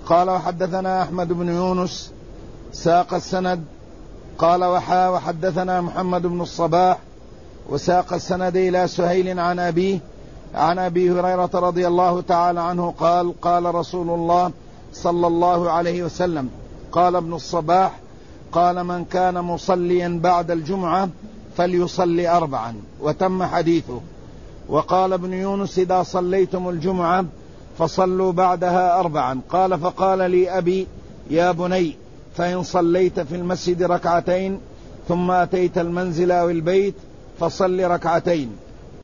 قال وحدثنا أحمد بن يونس ساق السند قال وحدثنا محمد بن الصباح وساق السند إلى سهيل عن أبيه عن أبي هريرة رضي الله تعالى عنه قال قال رسول الله صلى الله عليه وسلم قال ابن الصباح قال من كان مصليا بعد الجمعة فليصلي 4 وتم حديثه. وقال ابن يونس إذا صليتم الجمعة فصلوا بعدها 4. قال فقال لي أبي يا بني فإن صليت في المسجد 2 ثم أتيت المنزل أو البيت فصل 2